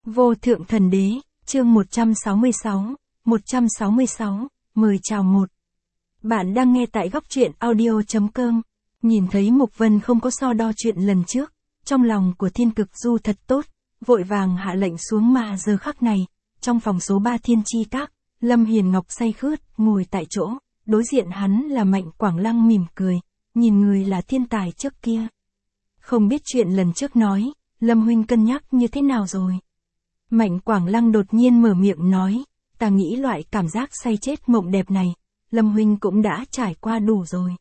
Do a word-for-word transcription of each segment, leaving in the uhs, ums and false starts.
Vô thượng thần đế, chương một trăm sáu mươi sáu, một trăm sáu mươi sáu, mời chào một. Bạn đang nghe tại góc truyện audio chấm com. Nhìn thấy Mục Vân không có so đo chuyện lần trước, trong lòng của Thiên Cực Du thật tốt, vội vàng hạ lệnh xuống mà giờ khắc này, trong phòng số ba Thiên Chi Các, Lâm Hiền Ngọc say khướt, ngồi tại chỗ, đối diện hắn là Mạnh Quảng Lăng mỉm cười, nhìn người là thiên tài trước kia. Không biết chuyện lần trước nói, Lâm huynh cân nhắc như thế nào rồi? Mạnh Quảng Lăng đột nhiên mở miệng nói, ta nghĩ loại cảm giác say chết mộng đẹp này, Lâm huynh cũng đã trải qua đủ rồi.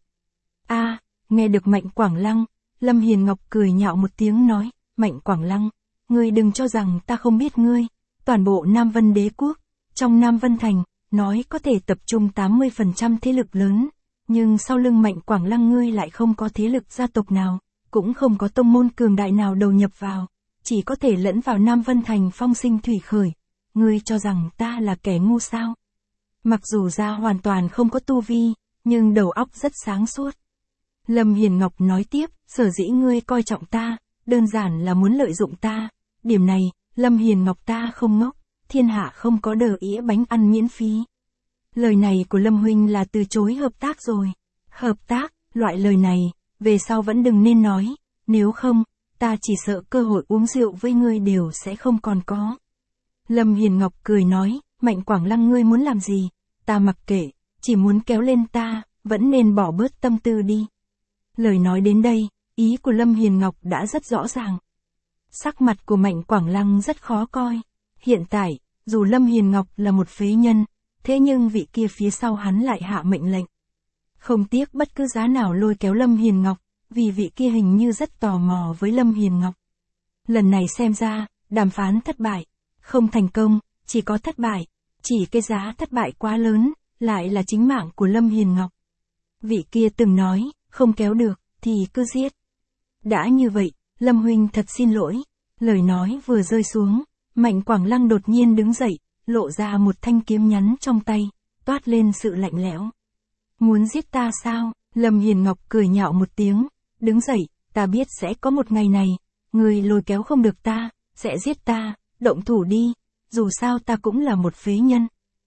A, nghe được Mạnh Quảng Lăng, Lâm Hiền Ngọc cười nhạo một tiếng nói, Mạnh Quảng Lăng, ngươi đừng cho rằng ta không biết ngươi, toàn bộ Nam Vân Đế Quốc, trong Nam Vân Thành, nói có thể tập trung tám mươi phần trăm thế lực lớn, nhưng sau lưng Mạnh Quảng Lăng ngươi lại không có thế lực gia tộc nào, cũng không có tông môn cường đại nào đầu nhập vào, chỉ có thể lẫn vào Nam Vân Thành phong sinh thủy khởi, ngươi cho rằng ta là kẻ ngu sao? Mặc dù ra hoàn toàn không có tu vi, nhưng đầu óc rất sáng suốt. Lâm Hiền Ngọc nói tiếp, sở dĩ ngươi coi trọng ta, đơn giản là muốn lợi dụng ta, điểm này, Lâm Hiền Ngọc ta không ngốc, thiên hạ không có đờ ĩa bánh ăn miễn phí. Lời này của Lâm huynh là từ chối hợp tác rồi. Hợp tác, loại lời này, về sau vẫn đừng nên nói, nếu không, ta chỉ sợ cơ hội uống rượu với ngươi đều sẽ không còn có. Lâm Hiền Ngọc cười nói, Mạnh Quảng Lăng ngươi muốn làm gì, ta mặc kệ, chỉ muốn kéo lên ta, vẫn nên bỏ bớt tâm tư đi. Lời nói đến đây, ý của Lâm Hiền Ngọc đã rất rõ ràng. Sắc mặt của Mạnh Quảng Lăng rất khó coi. Hiện tại, dù Lâm Hiền Ngọc là một phế nhân, thế nhưng vị kia phía sau hắn lại hạ mệnh lệnh. Không tiếc bất cứ giá nào lôi kéo Lâm Hiền Ngọc, vì vị kia hình như rất tò mò với Lâm Hiền Ngọc. Lần này xem ra, đàm phán thất bại, không thành công, chỉ có thất bại, chỉ cái giá thất bại quá lớn, lại là chính mạng của Lâm Hiền Ngọc. Vị kia từng nói, không kéo được, thì cứ giết. Đã như vậy, Lâm huynh thật xin lỗi, lời nói vừa rơi xuống, Mạnh Quảng Lăng đột nhiên đứng dậy, lộ ra một thanh kiếm nhắn trong tay, toát lên sự lạnh lẽo. Muốn giết ta sao? Lâm Hiền Ngọc cười nhạo một tiếng, đứng dậy, ta biết sẽ có một ngày này, người lôi kéo không được ta, sẽ giết ta, động thủ đi, dù sao ta cũng là một phế nhân.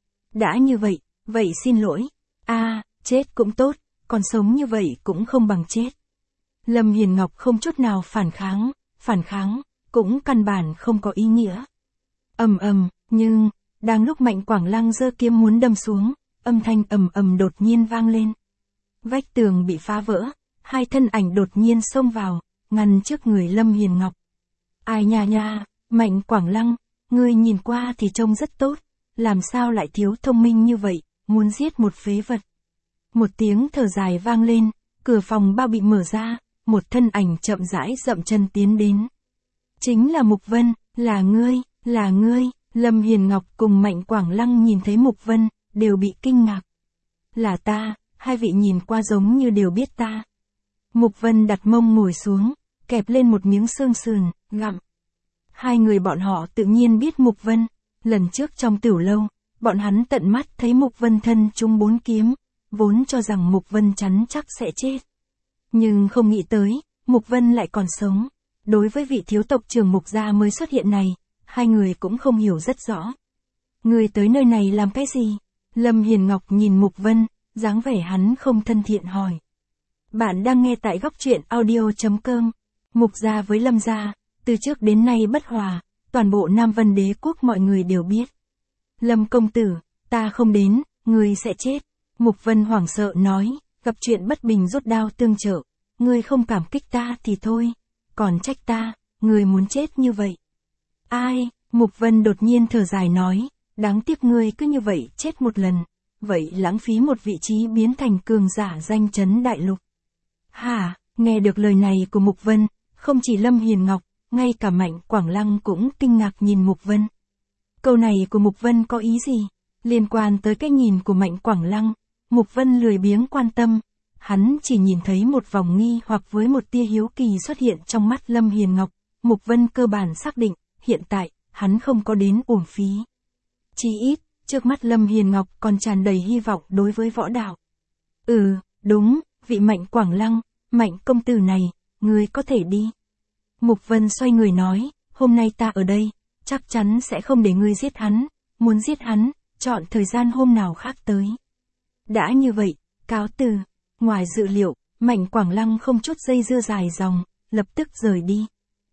Đã như vậy, vậy xin lỗi, a à, chết cũng tốt, còn sống như vậy cũng không bằng chết. Lâm Hiền Ngọc không chút nào phản kháng, phản kháng, cũng căn bản không có ý nghĩa. Ầm ầm, nhưng, đang lúc Mạnh Quảng Lăng giơ kiếm muốn đâm xuống, âm thanh ầm ầm đột nhiên vang lên. Vách tường bị phá vỡ, hai thân ảnh đột nhiên xông vào, ngăn trước người Lâm Hiền Ngọc. Ai nha nha, Mạnh Quảng Lăng, ngươi nhìn qua thì trông rất tốt, làm sao lại thiếu thông minh như vậy, muốn giết một phế vật. Một tiếng thở dài vang lên, cửa phòng bao bị mở ra, một thân ảnh chậm rãi dậm chân tiến đến. Chính là Mục Vân, là ngươi, là ngươi. Lâm Hiền Ngọc cùng Mạnh Quảng Lăng nhìn thấy Mục Vân, đều bị kinh ngạc. Là ta, hai vị nhìn qua giống như đều biết ta. Mục Vân đặt mông ngồi xuống, kẹp lên một miếng xương sườn, gặm. Hai người bọn họ tự nhiên biết Mục Vân, lần trước trong tiểu lâu, bọn hắn tận mắt thấy Mục Vân thân trúng bốn kiếm, vốn cho rằng Mục Vân chắn chắc sẽ chết. Nhưng không nghĩ tới, Mục Vân lại còn sống. Đối với vị thiếu tộc trưởng Mục gia mới xuất hiện này, hai người cũng không hiểu rất rõ. Người tới nơi này làm cái gì? Lâm Hiền Ngọc nhìn Mục Vân, dáng vẻ hắn không thân thiện hỏi. Bạn đang nghe tại góc truyện audio chấm com. Mục gia với Lâm gia, từ trước đến nay bất hòa, toàn bộ Nam Vân Đế Quốc mọi người đều biết. Lâm công tử, ta không đến, ngươi sẽ chết. Mục Vân hoảng sợ nói, gặp chuyện bất bình rút đao tương trợ, ngươi không cảm kích ta thì thôi, còn trách ta, ngươi muốn chết như vậy. Ai? Mục Vân đột nhiên thở dài nói, đáng tiếc ngươi cứ như vậy chết một lần, vậy lãng phí một vị trí biến thành cường giả danh chấn đại lục. Hả? Nghe được lời này của Mục Vân, không chỉ Lâm Hiền Ngọc, ngay cả Mạnh Quảng Lăng cũng kinh ngạc nhìn Mục Vân. Câu này của Mục Vân có ý gì? Liên quan tới cái nhìn của Mạnh Quảng Lăng, Mục Vân lười biếng quan tâm, hắn chỉ nhìn thấy một vòng nghi hoặc với một tia hiếu kỳ xuất hiện trong mắt Lâm Hiền Ngọc. Mục Vân cơ bản xác định, hiện tại, hắn không có đến uổng phí. Chí ít, trước mắt Lâm Hiền Ngọc còn tràn đầy hy vọng đối với võ đạo. Ừ, đúng, vị Mạnh Quảng Lăng, Mạnh công tử này, ngươi có thể đi. Mục Vân xoay người nói, hôm nay ta ở đây, chắc chắn sẽ không để ngươi giết hắn, muốn giết hắn, chọn thời gian hôm nào khác tới. Đã như vậy, cáo từ. Ngoài dự liệu, Mạnh Quảng Lăng không chút dây dưa dài dòng, lập tức rời đi.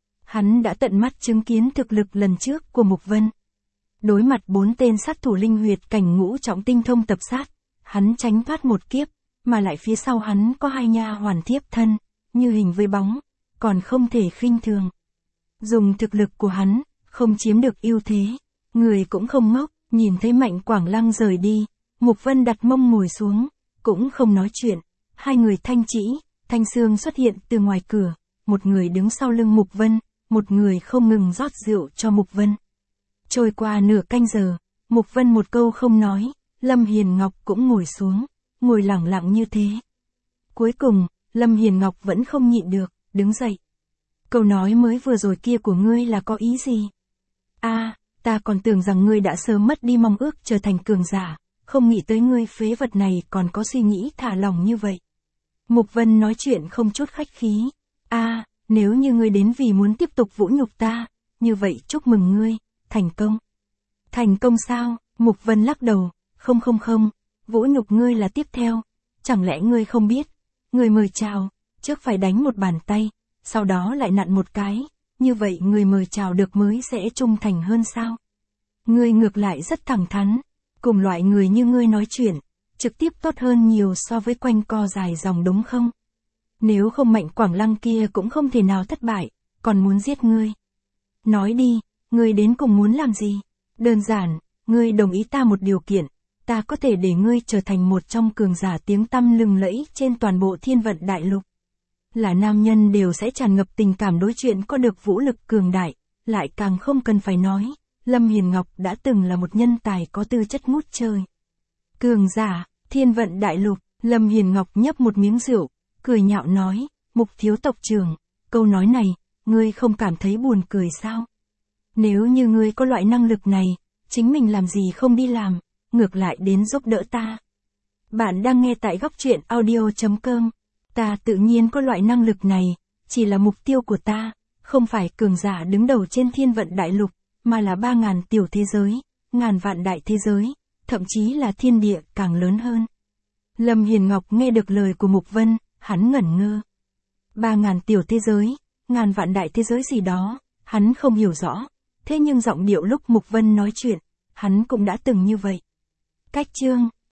Hắn đã tận mắt chứng kiến thực lực lần trước của Mục Vân. Đối mặt bốn tên sát thủ linh huyệt cảnh ngũ trọng tinh thông tập sát, hắn tránh thoát một kiếp, mà lại phía sau hắn có hai nha hoàn thiếp thân, như hình với bóng, còn không thể khinh thường. Dùng thực lực của hắn, không chiếm được ưu thế, người cũng không ngốc, nhìn thấy Mạnh Quảng Lăng rời đi, Mục Vân đặt mông ngồi xuống, cũng không nói chuyện, hai người Thanh Chỉ, Thanh Sương xuất hiện từ ngoài cửa, một người đứng sau lưng Mục Vân, một người không ngừng rót rượu cho Mục Vân. Trôi qua nửa canh giờ, Mục Vân một câu không nói, Lâm Hiền Ngọc cũng ngồi xuống, ngồi lặng lặng như thế. Cuối cùng, Lâm Hiền Ngọc vẫn không nhịn được, đứng dậy. Câu nói mới vừa rồi kia của ngươi là có ý gì? A, à, ta còn tưởng rằng ngươi đã sớm mất đi mong ước trở thành cường giả, không nghĩ tới ngươi phế vật này còn có suy nghĩ thả lỏng như vậy. Mục Vân nói chuyện không chút khách khí. A, à, nếu như ngươi đến vì muốn tiếp tục vũ nhục ta, như vậy chúc mừng ngươi, thành công. Thành công sao? Mục Vân lắc đầu, không không không, vũ nhục ngươi là tiếp theo, chẳng lẽ ngươi không biết, người mời chào, trước phải đánh một bàn tay, sau đó lại nặn một cái, như vậy người mời chào được mới sẽ trung thành hơn sao? Ngươi ngược lại rất thẳng thắn, cùng loại người như ngươi nói chuyện, trực tiếp tốt hơn nhiều so với quanh co dài dòng đúng không? Nếu không Mạnh Quảng Lăng kia cũng không thể nào thất bại, còn muốn giết ngươi. Nói đi, ngươi đến cùng muốn làm gì? Đơn giản, ngươi đồng ý ta một điều kiện, ta có thể để ngươi trở thành một trong cường giả tiếng tăm lừng lẫy trên toàn bộ thiên vận đại lục. Là nam nhân đều sẽ tràn ngập tình cảm đối chuyện có được vũ lực cường đại, lại càng không cần phải nói, Lâm Hiền Ngọc đã từng là một nhân tài có tư chất ngút trời. Cường giả, thiên vận đại lục, Lâm Hiền Ngọc nhấp một miếng rượu, cười nhạo nói, Mục thiếu tộc trưởng, câu nói này, ngươi không cảm thấy buồn cười sao? Nếu như ngươi có loại năng lực này, chính mình làm gì không đi làm, ngược lại đến giúp đỡ ta. Bạn đang nghe tại góc truyện audio chấm com. Ta tự nhiên có loại năng lực này, chỉ là mục tiêu của ta, không phải cường giả đứng đầu trên thiên vận đại lục, mà là ba ngàn tiểu thế giới, ngàn vạn đại thế giới, thậm chí là thiên địa càng lớn hơn. Lâm Hiền Ngọc nghe được lời của Mục Vân, hắn ngẩn ngơ. Ba ngàn tiểu thế giới, ngàn vạn đại thế giới gì đó, hắn không hiểu rõ, thế nhưng giọng điệu lúc Mục Vân nói chuyện, hắn cũng đã từng như vậy. Cách chương